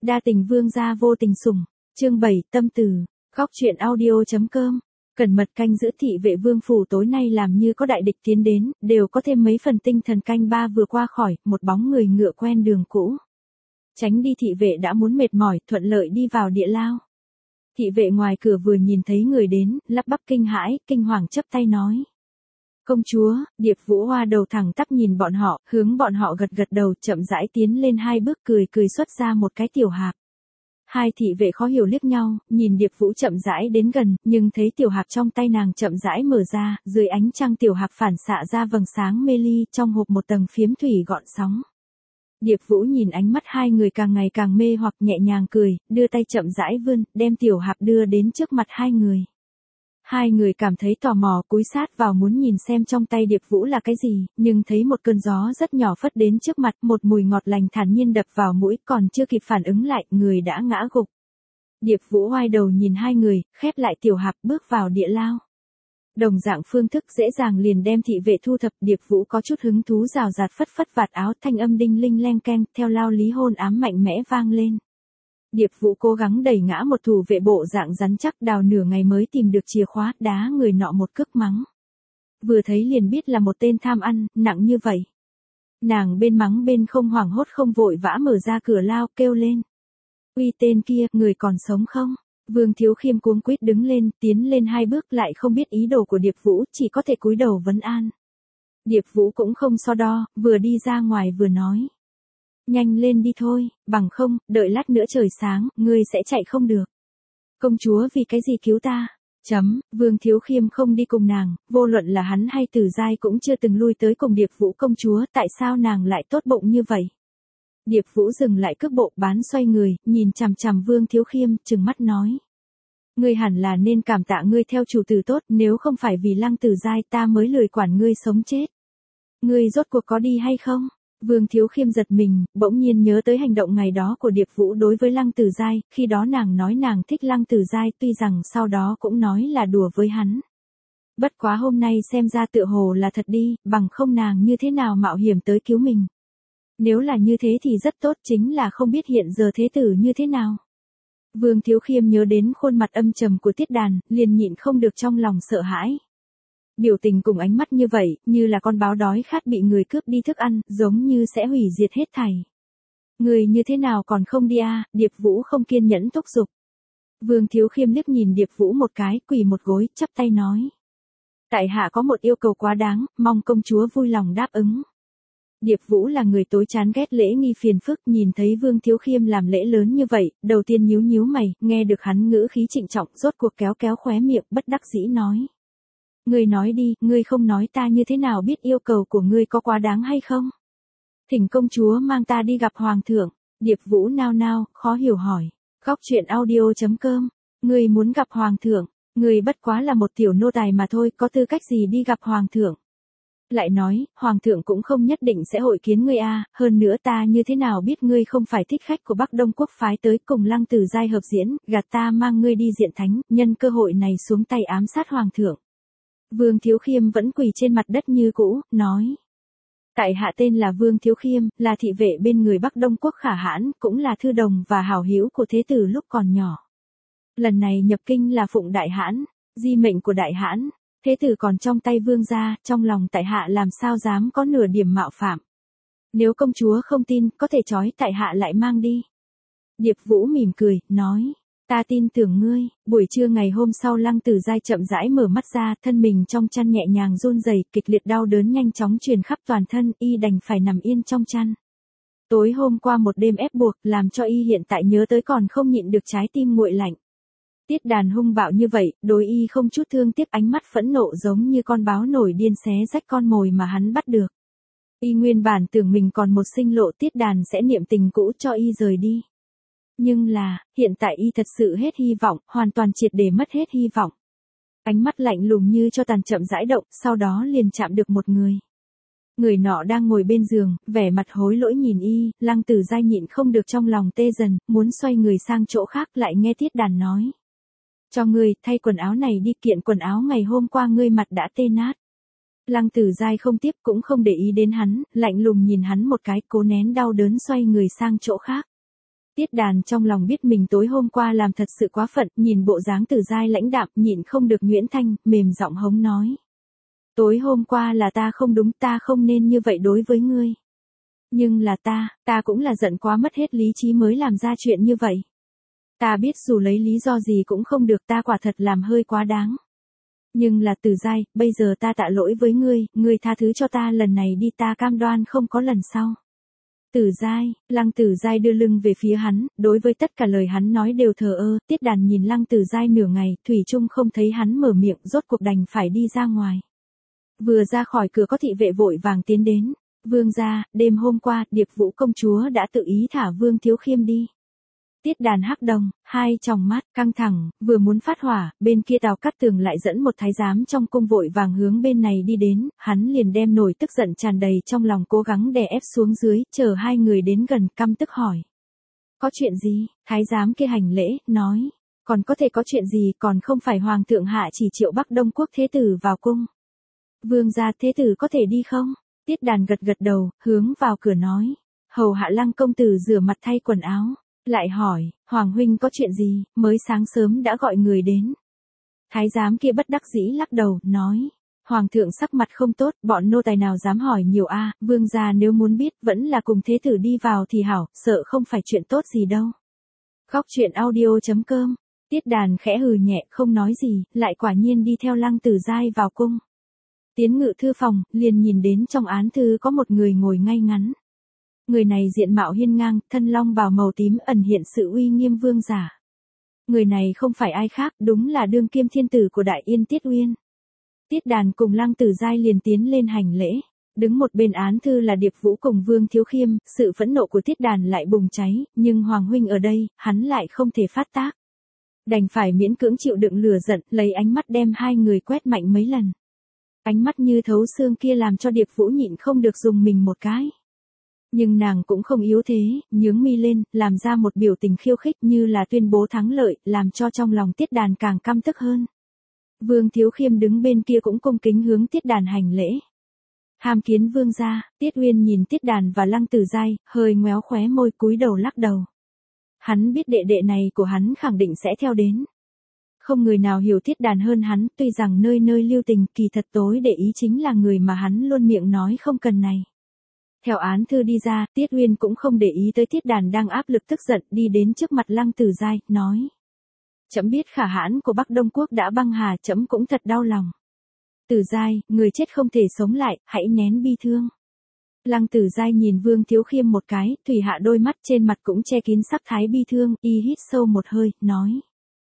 Đa tình vương gia vô tình sủng. Chương 7, tâm từ. Góc truyện audio.com. Cẩn mật canh giữ thị vệ vương phủ tối nay làm như có đại địch tiến đến, đều có thêm mấy phần tinh thần canh ba vừa qua khỏi, một bóng người ngựa quen đường cũ. Tránh đi thị vệ đã muốn mệt mỏi, thuận lợi đi vào địa lao. Thị vệ ngoài cửa vừa nhìn thấy người đến, lắp bắp kinh hãi, kinh hoàng chắp tay nói. Công chúa. Điệp Vũ Hoa đầu thẳng tắp nhìn bọn họ, hướng bọn họ gật gật đầu, chậm rãi tiến lên hai bước, cười xuất ra một cái tiểu hạp. Hai thị vệ khó hiểu liếc nhau, nhìn Điệp Vũ chậm rãi đến gần, nhưng thấy tiểu hạp trong tay nàng chậm rãi mở ra, dưới ánh trăng tiểu hạp phản xạ ra vầng sáng mê ly, trong hộp một tầng phiếm thủy gọn sóng. Điệp Vũ nhìn ánh mắt hai người càng ngày càng mê hoặc, nhẹ nhàng cười, đưa tay chậm rãi vươn, đem tiểu hạp đưa đến trước mặt hai người. Hai người cảm thấy tò mò, cúi sát vào muốn nhìn xem trong tay Điệp Vũ là cái gì, nhưng thấy một cơn gió rất nhỏ phất đến trước mặt, một mùi ngọt lành thản nhiên đập vào mũi, còn chưa kịp phản ứng lại, người đã ngã gục. Điệp Vũ oai đầu nhìn hai người, khép lại tiểu hạp, bước vào địa lao. Đồng dạng phương thức dễ dàng liền đem thị vệ thu thập. Điệp Vũ có chút hứng thú rào rạt phất vạt áo, thanh âm đinh linh leng keng, theo lao lý hôn ám mạnh mẽ vang lên. Điệp Vũ cố gắng đẩy ngã một thủ vệ bộ dạng rắn chắc, đào nửa ngày mới tìm được chìa khóa, đá người nọ một cước mắng. Vừa thấy liền biết là một tên tham ăn, nặng như vậy. Nàng bên mắng bên không hoảng hốt không vội vã mở ra cửa lao, kêu lên. Uy tên kia, người còn sống không? Vương Thiếu Khiêm cuống quýt đứng lên, tiến lên hai bước, lại không biết ý đồ của Điệp Vũ, chỉ có thể cúi đầu vấn an. Điệp Vũ cũng không so đo, vừa đi ra ngoài vừa nói. Nhanh lên đi thôi, bằng không, đợi lát nữa trời sáng, ngươi sẽ chạy không được. Công chúa vì cái gì cứu ta? Vương Thiếu Khiêm không đi cùng nàng, vô luận là hắn hay Tử Giai cũng chưa từng lui tới cùng Điệp Vũ công chúa, tại sao nàng lại tốt bụng như vậy? Điệp Vũ dừng lại cước bộ, bán xoay người, nhìn chằm chằm Vương Thiếu Khiêm, trừng mắt nói. Ngươi hẳn là nên cảm tạ ngươi theo chủ tử tốt, nếu không phải vì Lăng Tử Giai ta mới lười quản ngươi sống chết. Ngươi rốt cuộc có đi hay không? Vương Thiếu Khiêm giật mình, bỗng nhiên nhớ tới hành động ngày đó của Điệp Vũ đối với Lăng Tử Giai, khi đó nàng nói nàng thích Lăng Tử Giai, tuy rằng sau đó cũng nói là đùa với hắn. Bất quá hôm nay xem ra tựa hồ là thật đi, bằng không nàng như thế nào mạo hiểm tới cứu mình. Nếu là như thế thì rất tốt, chính là không biết hiện giờ thế tử như thế nào. Vương Thiếu Khiêm nhớ đến khuôn mặt âm trầm của Tiết Đàn, liền nhịn không được trong lòng sợ hãi. Biểu tình cùng ánh mắt như vậy, như là con báo đói khát bị người cướp đi thức ăn, giống như sẽ hủy diệt hết thảy. Người như thế nào còn không đi à? Điệp Vũ không kiên nhẫn thúc giục. Vương Thiếu Khiêm liếc nhìn Điệp Vũ một cái, quỳ một gối, chắp tay nói. Tại hạ có một yêu cầu quá đáng, mong công chúa vui lòng đáp ứng. Điệp Vũ là người tối chán ghét lễ nghi phiền phức, nhìn thấy Vương Thiếu Khiêm làm lễ lớn như vậy, đầu tiên nhíu mày, nghe được hắn ngữ khí trịnh trọng, rốt cuộc kéo khóe miệng, bất đắc dĩ nói. Ngươi nói đi, ngươi không nói ta như thế nào biết yêu cầu của ngươi có quá đáng hay không? Thỉnh công chúa mang ta đi gặp hoàng thượng. Điệp Vũ nao, khó hiểu hỏi. Góc truyện audio.com. Ngươi muốn gặp hoàng thượng, ngươi bất quá là một tiểu nô tài mà thôi, có tư cách gì đi gặp hoàng thượng? Lại nói, hoàng thượng cũng không nhất định sẽ hội kiến ngươi a, hơn nữa ta như thế nào biết ngươi không phải thích khách của Bắc Đông quốc phái tới cùng Lăng Tử Giai hợp diễn, gạt ta mang ngươi đi diện thánh, nhân cơ hội này xuống tay ám sát hoàng thượng. Vương Thiếu Khiêm vẫn quỳ trên mặt đất như cũ, nói. Tại hạ tên là Vương Thiếu Khiêm, là thị vệ bên người Bắc Đông quốc khả hãn, cũng là thư đồng và hảo hữu của thế tử lúc còn nhỏ. Lần này nhập kinh là phụng đại hãn, di mệnh của đại hãn, thế tử còn trong tay vương gia, trong lòng tại hạ làm sao dám có nửa điểm mạo phạm. Nếu công chúa không tin, có thể trói tại hạ lại mang đi. Điệp Vũ mỉm cười, nói. Ta tin tưởng ngươi. Buổi trưa ngày hôm sau Lăng Tử Giai chậm rãi mở mắt ra, thân mình trong chăn nhẹ nhàng run rẩy, kịch liệt đau đớn nhanh chóng truyền khắp toàn thân, y đành phải nằm yên trong chăn. Tối hôm qua một đêm ép buộc, làm cho y hiện tại nhớ tới còn không nhịn được trái tim nguội lạnh. Tiết Đàn hung bạo như vậy, đối y không chút thương tiếc, ánh mắt phẫn nộ giống như con báo nổi điên xé rách con mồi mà hắn bắt được. Y nguyên bản tưởng mình còn một sinh lộ, Tiết Đàn sẽ niệm tình cũ cho y rời đi. Nhưng là, hiện tại y thật sự hết hy vọng, hoàn toàn triệt để mất hết hy vọng. Ánh mắt lạnh lùng như cho tàn chậm rãi động, sau đó liền chạm được một người. Người nọ đang ngồi bên giường, vẻ mặt hối lỗi nhìn y, Lăng Tử Giai nhịn không được trong lòng tê dần, muốn xoay người sang chỗ khác, lại nghe Tiết Đàn nói. Cho ngươi, thay quần áo này đi, kiện quần áo ngày hôm qua ngươi mặt đã tê nát. Lăng Tử Giai không tiếp cũng không để ý đến hắn, lạnh lùng nhìn hắn một cái, cố nén đau đớn xoay người sang chỗ khác. Tiết Đàn trong lòng biết mình tối hôm qua làm thật sự quá phận, nhìn bộ dáng Từ Giai lãnh đạm, nhịn không được nhuyễn thanh, mềm giọng hống nói. Tối hôm qua là ta không đúng, ta không nên như vậy đối với ngươi. Nhưng là ta cũng là giận quá mất hết lý trí mới làm ra chuyện như vậy. Ta biết dù lấy lý do gì cũng không được, ta quả thật làm hơi quá đáng. Nhưng là Từ Giai, bây giờ ta tạ lỗi với ngươi tha thứ cho ta lần này đi, ta cam đoan không có lần sau. Từ Giai, Lăng Từ Giai đưa lưng về phía hắn, đối với tất cả lời hắn nói đều thờ ơ, Tiết Đàn nhìn Lăng Từ Giai nửa ngày, thủy chung không thấy hắn mở miệng, rốt cuộc đành phải đi ra ngoài. Vừa ra khỏi cửa có thị vệ vội vàng tiến đến. Vương gia, đêm hôm qua, Điệp Vũ công chúa đã tự ý thả Vương Thiếu Khiêm đi. Tiết Đàn hắc đồng, hai tròng mắt căng thẳng, vừa muốn phát hỏa, bên kia Tào Cát Tường lại dẫn một thái giám trong cung vội vàng hướng bên này đi đến, hắn liền đem nổi tức giận tràn đầy trong lòng cố gắng đè ép xuống dưới, chờ hai người đến gần, căm tức hỏi. Có chuyện gì? Thái giám kia hành lễ, nói. Còn có thể có chuyện gì, còn không phải Hoàng thượng hạ chỉ triệu Bắc Đông Quốc thế tử vào cung. Vương gia, thế tử có thể đi không? Tiết Đàn gật gật đầu, hướng vào cửa nói. Hầu hạ Lăng công tử rửa mặt thay quần áo. Lại hỏi, Hoàng huynh có chuyện gì, mới sáng sớm đã gọi người đến. Thái giám kia bất đắc dĩ lắc đầu, nói. Hoàng thượng sắc mặt không tốt, bọn nô tài nào dám hỏi nhiều vương gia nếu muốn biết vẫn là cùng thế tử đi vào thì hảo, sợ không phải chuyện tốt gì đâu. Góc truyện audio.com. Tiết Đàn khẽ hừ nhẹ, không nói gì, lại quả nhiên đi theo Lăng Từ Giai vào cung. Tiến ngự thư phòng, liền nhìn đến trong án thư có một người ngồi ngay ngắn. Người này diện mạo hiên ngang, thân long bào màu tím ẩn hiện sự uy nghiêm vương giả. Người này không phải ai khác, đúng là đương kim thiên tử của Đại Yên Tiết Uyên. Tiết Đàn cùng Lăng Từ Giai liền tiến lên hành lễ. Đứng một bên án thư là Điệp Vũ cùng Vương Thiếu Khiêm, sự phẫn nộ của Tiết Đàn lại bùng cháy, nhưng Hoàng huynh ở đây, hắn lại không thể phát tác. Đành phải miễn cưỡng chịu đựng lửa giận, lấy ánh mắt đem hai người quét mạnh mấy lần. Ánh mắt như thấu xương kia làm cho Điệp Vũ nhịn không được dùng mình một cái. Nhưng nàng cũng không yếu thế, nhướng mi lên, làm ra một biểu tình khiêu khích như là tuyên bố thắng lợi, làm cho trong lòng Tiết Đàn càng căm tức hơn. Vương Thiếu Khiêm đứng bên kia cũng cung kính hướng Tiết Đàn hành lễ. Hàm kiến vương gia, Tiết Uyên nhìn Tiết Đàn và Lăng Từ Giai, hơi ngoéo khóe môi cúi đầu lắc đầu. Hắn biết đệ đệ này của hắn khẳng định sẽ theo đến. Không người nào hiểu Tiết Đàn hơn hắn, tuy rằng nơi nơi lưu tình, kỳ thật tối để ý chính là người mà hắn luôn miệng nói không cần này. Theo án thư đi ra, Tiết Uyên cũng không để ý tới Tiết Đàn đang áp lực tức giận, đi đến trước mặt Lăng Từ Giai, nói. Trẫm biết khả hãn của Bắc Đông Quốc đã băng hà, trẫm cũng thật đau lòng. Từ Giai, người chết không thể sống lại, hãy nén bi thương. Lăng Từ Giai nhìn Vương Thiếu Khiêm một cái, thủy hạ đôi mắt trên mặt cũng che kín sắc thái bi thương, y hít sâu một hơi, nói.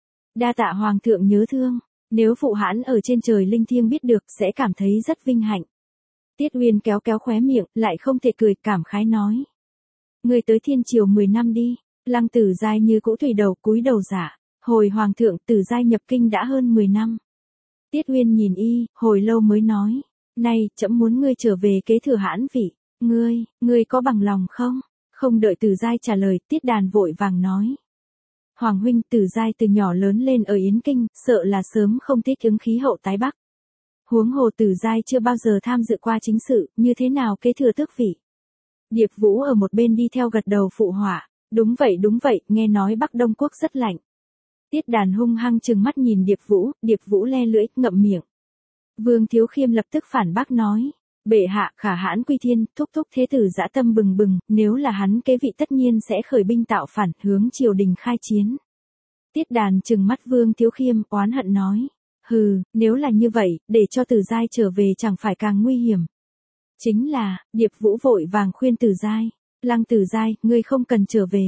Đa tạ Hoàng thượng nhớ thương, nếu phụ hãn ở trên trời linh thiêng biết được sẽ cảm thấy rất vinh hạnh. Tiết Uyên kéo kéo khóe miệng, lại không thể cười, cảm khái nói. Người tới Thiên Triều 10 năm đi. Lăng Từ Giai như cũ thủy đầu cúi đầu giả. Hồi Hoàng thượng, Từ Giai nhập kinh đã hơn 10 năm. Tiết Uyên nhìn y, hồi lâu mới nói. Này, trẫm muốn ngươi trở về kế thừa hãn vị. Ngươi có bằng lòng không? Không đợi Từ Giai trả lời, Tiết Đàn vội vàng nói. Hoàng huynh, Từ Giai từ nhỏ lớn lên ở Yến Kinh, sợ là sớm không thích ứng khí hậu tái Bắc. Huống hồ Từ Giai chưa bao giờ tham dự qua chính sự, như thế nào kế thừa tước vị. Điệp Vũ ở một bên đi theo gật đầu phụ họa. Đúng vậy, nghe nói Bắc Đông Quốc rất lạnh. Tiết Đàn hung hăng trừng mắt nhìn Điệp Vũ le lưỡi, ngậm miệng. Vương Thiếu Khiêm lập tức phản bác nói. Bệ hạ, khả hãn quy thiên, thúc thế tử dã tâm bừng bừng, nếu là hắn kế vị tất nhiên sẽ khởi binh tạo phản, hướng triều đình khai chiến. Tiết Đàn trừng mắt Vương Thiếu Khiêm, oán hận nói. Hừ, nếu là như vậy, để cho Từ Giai trở về chẳng phải càng nguy hiểm. Chính là, Điệp Vũ vội vàng khuyên Từ Giai. Lăng Từ Giai, ngươi không cần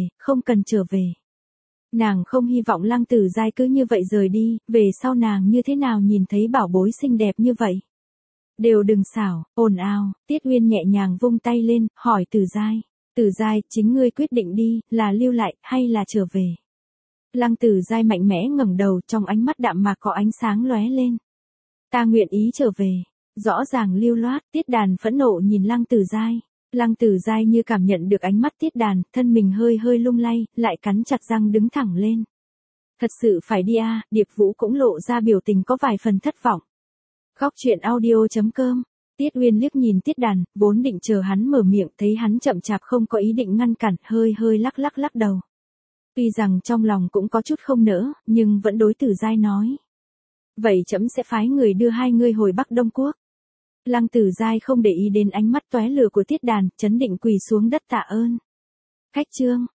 trở về. Nàng không hy vọng Lăng Từ Giai cứ như vậy rời đi, về sau nàng như thế nào nhìn thấy bảo bối xinh đẹp như vậy. Đều đừng xảo, ồn ào, Tiết Uyên nhẹ nhàng vung tay lên, hỏi Từ Giai. Từ Giai, chính ngươi quyết định đi, là lưu lại, hay là trở về. Lăng Từ Giai mạnh mẽ ngẩng đầu, trong ánh mắt đạm mạc có ánh sáng lóe lên. Ta nguyện ý trở về. Rõ ràng lưu loát, Tiết Đàn phẫn nộ nhìn Lăng Từ Giai. Lăng Từ Giai như cảm nhận được ánh mắt Tiết Đàn, thân mình hơi lung lay, lại cắn chặt răng đứng thẳng lên. Thật sự phải đi Điệp Vũ cũng lộ ra biểu tình có vài phần thất vọng. Góc truyện audio.com. Tiết Uyên liếc nhìn Tiết Đàn, vốn định chờ hắn mở miệng, thấy hắn chậm chạp không có ý định ngăn cản, hơi lắc đầu. Tuy rằng trong lòng cũng có chút không nỡ, nhưng vẫn đối Tử Giai nói. Vậy trẫm sẽ phái người đưa hai ngươi hồi Bắc Đông Quốc. Lăng Tử Giai không để ý đến ánh mắt tóe lửa của Tiết Đàn, chấn định quỳ xuống đất tạ ơn. Khách trương,